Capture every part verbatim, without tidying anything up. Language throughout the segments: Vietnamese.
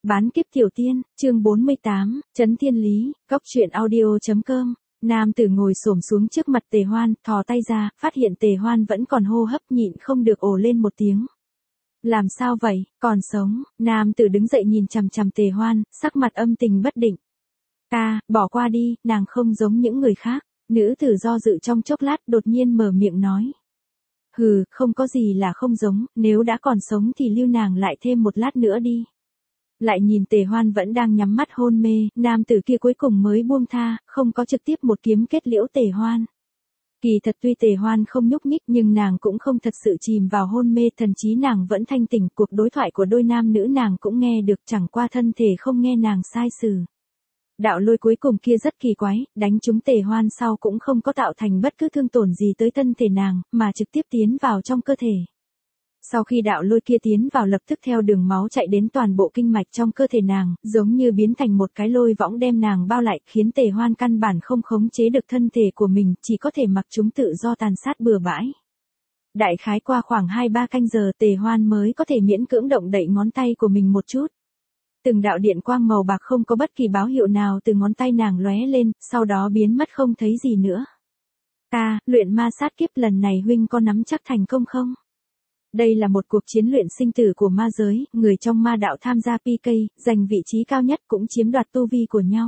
Bán kiếp tiểu tiên, chương bốn mươi tám, Trấn Thiên Lý, Góc truyện audio.com. Nam tử ngồi xổm xuống trước mặt Tề Hoan, thò tay ra, phát hiện Tề Hoan vẫn còn hô hấp, nhịn không được ồ lên một tiếng. Làm sao vậy, còn sống? Nam tử đứng dậy nhìn chằm chằm Tề Hoan, sắc mặt âm tình bất định. Ta, bỏ qua đi, nàng không giống những người khác. Nữ tử do dự trong chốc lát đột nhiên mở miệng nói. Hừ, không có gì là không giống, nếu đã còn sống thì lưu nàng lại thêm một lát nữa đi. Lại nhìn Tề Hoan vẫn đang nhắm mắt hôn mê, nam tử kia cuối cùng mới buông tha, không có trực tiếp một kiếm kết liễu Tề Hoan. Kỳ thật tuy Tề Hoan không nhúc nhích nhưng nàng cũng không thật sự chìm vào hôn mê, thần trí nàng vẫn thanh tỉnh, cuộc đối thoại của đôi nam nữ nàng cũng nghe được, chẳng qua thân thể không nghe nàng sai sử. Đạo lôi cuối cùng kia rất kỳ quái, đánh trúng Tề Hoan sau cũng không có tạo thành bất cứ thương tổn gì tới thân thể nàng, mà trực tiếp tiến vào trong cơ thể. Sau khi đạo lôi kia tiến vào lập tức theo đường máu chạy đến toàn bộ kinh mạch trong cơ thể nàng, giống như biến thành một cái lôi võng đem nàng bao lại, khiến Tề Hoan căn bản không khống chế được thân thể của mình, chỉ có thể mặc chúng tự do tàn sát bừa bãi. Đại khái qua khoảng hai ba canh giờ Tề Hoan mới có thể miễn cưỡng động đậy ngón tay của mình một chút. Từng đạo điện quang màu bạc không có bất kỳ báo hiệu nào từ ngón tay nàng lóe lên, sau đó biến mất không thấy gì nữa. Ta, luyện ma sát kiếp lần này huynh có nắm chắc thành công không? Đây là một cuộc chiến luyện sinh tử của ma giới, người trong ma đạo tham gia pê ca, giành vị trí cao nhất cũng chiếm đoạt tu vi của nhau.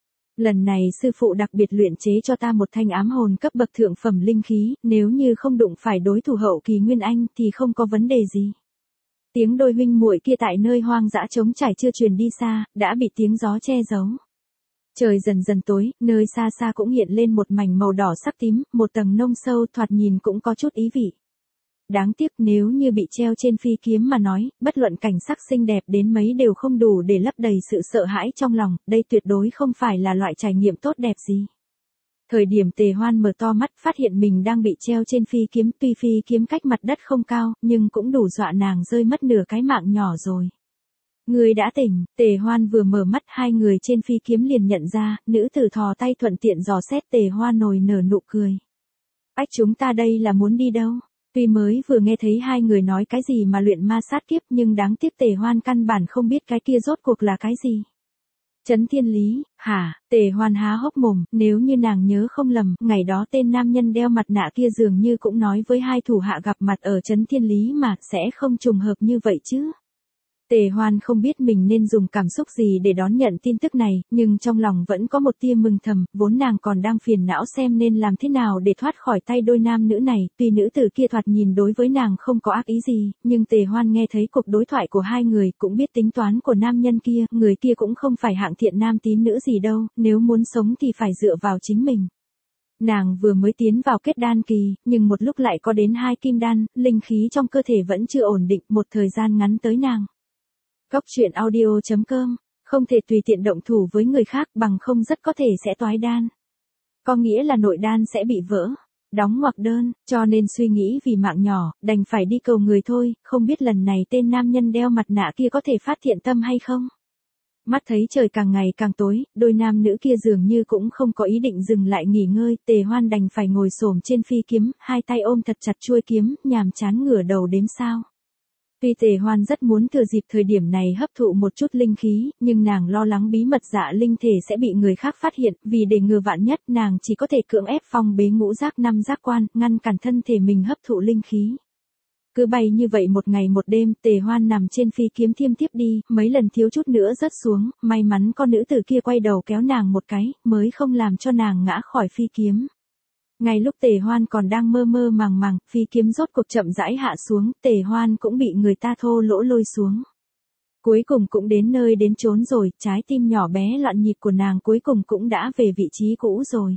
Lần này sư phụ đặc biệt luyện chế cho ta một thanh ám hồn cấp bậc thượng phẩm linh khí, nếu như không đụng phải đối thủ hậu kỳ Nguyên Anh thì không có vấn đề gì. Tiếng đôi huynh muội kia tại nơi hoang dã trống trải chưa truyền đi xa, đã bị tiếng gió che giấu. Trời dần dần tối, nơi xa xa cũng hiện lên một mảnh màu đỏ sắc tím, một tầng nông sâu thoạt nhìn cũng có chút ý vị. Đáng tiếc nếu như bị treo trên phi kiếm mà nói, bất luận cảnh sắc xinh đẹp đến mấy đều không đủ để lấp đầy sự sợ hãi trong lòng, đây tuyệt đối không phải là loại trải nghiệm tốt đẹp gì. Thời điểm Tề Hoan mở to mắt phát hiện mình đang bị treo trên phi kiếm, tuy phi kiếm cách mặt đất không cao, nhưng cũng đủ dọa nàng rơi mất nửa cái mạng nhỏ rồi. Người đã tỉnh, Tề Hoan vừa mở mắt hai người trên phi kiếm liền nhận ra, nữ tử thò tay thuận tiện dò xét Tề Hoan nồi nở nụ cười. Ách chúng ta đây là muốn đi đâu? Tuy mới vừa nghe thấy hai người nói cái gì mà luyện ma sát kiếp nhưng đáng tiếc Tề Hoan căn bản không biết cái kia rốt cuộc là cái gì. Trấn Thiên Lý, hả? Tề Hoan há hốc mồm, nếu như nàng nhớ không lầm, ngày đó tên nam nhân đeo mặt nạ kia dường như cũng nói với hai thủ hạ gặp mặt ở Trấn Thiên Lý mà, sẽ không trùng hợp như vậy chứ. Tề Hoan không biết mình nên dùng cảm xúc gì để đón nhận tin tức này, nhưng trong lòng vẫn có một tia mừng thầm, vốn nàng còn đang phiền não xem nên làm thế nào để thoát khỏi tay đôi nam nữ này, tuy nữ tử kia thoạt nhìn đối với nàng không có ác ý gì, nhưng Tề Hoan nghe thấy cuộc đối thoại của hai người cũng biết tính toán của nam nhân kia, người kia cũng không phải hạng thiện nam tín nữ gì đâu, nếu muốn sống thì phải dựa vào chính mình. Nàng vừa mới tiến vào kết đan kỳ, nhưng một lúc lại có đến hai kim đan, linh khí trong cơ thể vẫn chưa ổn định, một thời gian ngắn tới nàng. Góc truyện audio.com, không thể tùy tiện động thủ với người khác bằng không rất có thể sẽ toái đan. Có nghĩa là nội đan sẽ bị vỡ, đóng ngoặc đơn, cho nên suy nghĩ vì mạng nhỏ, đành phải đi cầu người thôi, không biết lần này tên nam nhân đeo mặt nạ kia có thể phát thiện tâm hay không. Mắt thấy trời càng ngày càng tối, đôi nam nữ kia dường như cũng không có ý định dừng lại nghỉ ngơi, Tề Hoan đành phải ngồi xổm trên phi kiếm, hai tay ôm thật chặt chuôi kiếm, nhàm chán ngửa đầu đếm sao. Tuy Tề Hoan rất muốn thừa dịp thời điểm này hấp thụ một chút linh khí, nhưng nàng lo lắng bí mật dạ linh thể sẽ bị người khác phát hiện, vì để ngừa vạn nhất nàng chỉ có thể cưỡng ép phong bế ngũ giác năm giác quan, ngăn cản thân thể mình hấp thụ linh khí. Cứ bay như vậy một ngày một đêm, Tề Hoan nằm trên phi kiếm thiêm tiếp đi, mấy lần thiếu chút nữa rớt xuống, may mắn con nữ tử kia quay đầu kéo nàng một cái, mới không làm cho nàng ngã khỏi phi kiếm. Ngay lúc Tề Hoan còn đang mơ mơ màng màng, phi kiếm rốt cuộc chậm rãi hạ xuống, Tề Hoan cũng bị người ta thô lỗ lôi xuống. Cuối cùng cũng đến nơi đến chốn rồi, trái tim nhỏ bé loạn nhịp của nàng cuối cùng cũng đã về vị trí cũ rồi.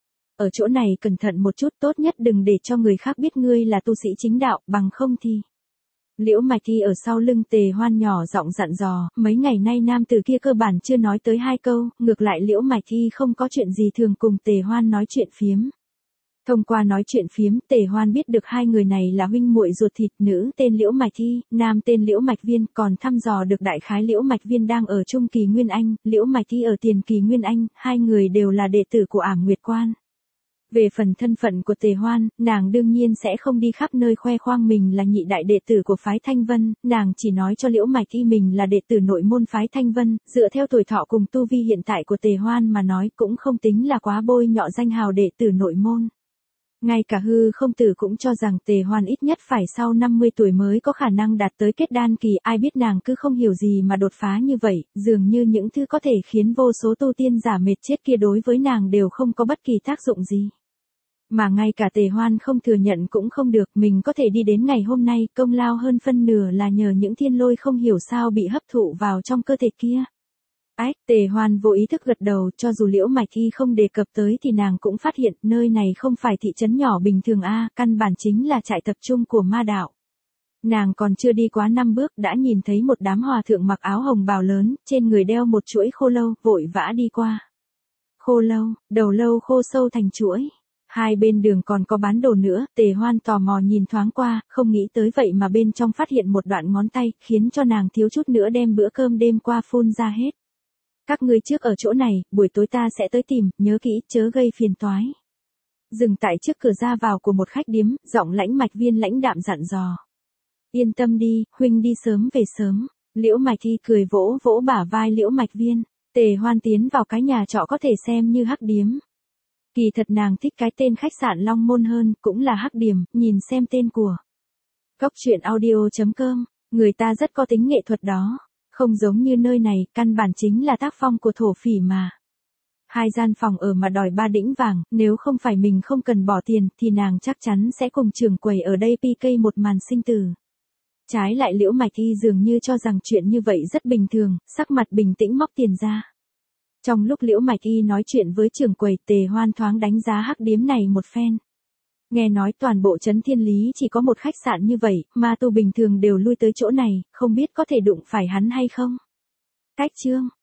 Ở chỗ này cẩn thận một chút, tốt nhất đừng để cho người khác biết ngươi là tu sĩ chính đạo, bằng không thì. Liễu Mạch Thi ở sau lưng Tề Hoan nhỏ giọng dặn dò, mấy ngày nay nam tử kia cơ bản chưa nói tới hai câu, ngược lại Liễu Mạch Thi không có chuyện gì thường cùng Tề Hoan nói chuyện phiếm. Thông qua nói chuyện phiếm, Tề Hoan biết được hai người này là huynh muội ruột thịt, nữ tên Liễu Mạch Thi, nam tên Liễu Mạch Viên, còn thăm dò được đại khái Liễu Mạch Viên đang ở trung kỳ Nguyên Anh, Liễu Mạch Thi ở tiền kỳ Nguyên Anh, hai người đều là đệ tử của Ảm Nguyệt Quan. Về phần thân phận của Tề Hoan, nàng đương nhiên sẽ không đi khắp nơi khoe khoang mình là nhị đại đệ tử của phái Thanh Vân, nàng chỉ nói cho Liễu Mạch Y mình là đệ tử nội môn phái Thanh Vân, dựa theo tuổi thọ cùng tu vi hiện tại của Tề Hoan mà nói cũng không tính là quá bôi nhọ danh hào đệ tử nội môn. Ngay cả hư không tử cũng cho rằng Tề Hoan ít nhất phải sau năm mươi tuổi mới có khả năng đạt tới kết đan kỳ, ai biết nàng cứ không hiểu gì mà đột phá như vậy, dường như những thứ có thể khiến vô số tu tiên giả mệt chết kia đối với nàng đều không có bất kỳ tác dụng gì. Mà ngay cả Tề Hoan không thừa nhận cũng không được, mình có thể đi đến ngày hôm nay, công lao hơn phân nửa là nhờ những thiên lôi không hiểu sao bị hấp thụ vào trong cơ thể kia. Ách, Tề Hoan vô ý thức gật đầu, cho dù Liễu Mạch Y không đề cập tới thì nàng cũng phát hiện nơi này không phải thị trấn nhỏ bình thường a, căn bản chính là trại tập trung của ma đạo. Nàng còn chưa đi quá năm bước đã nhìn thấy một đám hòa thượng mặc áo hồng bào lớn, trên người đeo một chuỗi khô lâu, vội vã đi qua. Khô lâu, đầu lâu khô sâu thành chuỗi. Hai bên đường còn có bán đồ nữa, Tề Hoan tò mò nhìn thoáng qua, không nghĩ tới vậy mà bên trong phát hiện một đoạn ngón tay, khiến cho nàng thiếu chút nữa đem bữa cơm đêm qua phun ra hết. Các ngươi trước ở chỗ này, buổi tối ta sẽ tới tìm, nhớ kỹ, chớ gây phiền toái. Dừng tại trước cửa ra vào của một khách điếm, giọng Lãnh Mạch Viên lãnh đạm dặn dò. Yên tâm đi, huynh đi sớm về sớm. Liễu Mạch Y cười vỗ vỗ bả vai Liễu Mạch Viên. Tề Hoan tiến vào cái nhà trọ có thể xem như hắc điếm. Kỳ thật nàng thích cái tên khách sạn Long Môn hơn, cũng là hắc điếm, nhìn xem tên của. Cốc truyện audio chấm com, người ta rất có tính nghệ thuật đó. Không giống như nơi này, căn bản chính là tác phong của thổ phỉ mà. Hai gian phòng ở mà đòi ba đĩnh vàng, nếu không phải mình không cần bỏ tiền, thì nàng chắc chắn sẽ cùng trưởng quầy ở đây pê ca một màn sinh tử. Trái lại Liễu Mạch Y dường như cho rằng chuyện như vậy rất bình thường, sắc mặt bình tĩnh móc tiền ra. Trong lúc Liễu Mạch Y nói chuyện với trưởng quầy, Tề Hoan thoáng đánh giá hắc điếm này một phen. Nghe nói toàn bộ trấn Thiên Lý chỉ có một khách sạn như vậy, ma tu bình thường đều lui tới chỗ này, không biết có thể đụng phải hắn hay không. Cách chương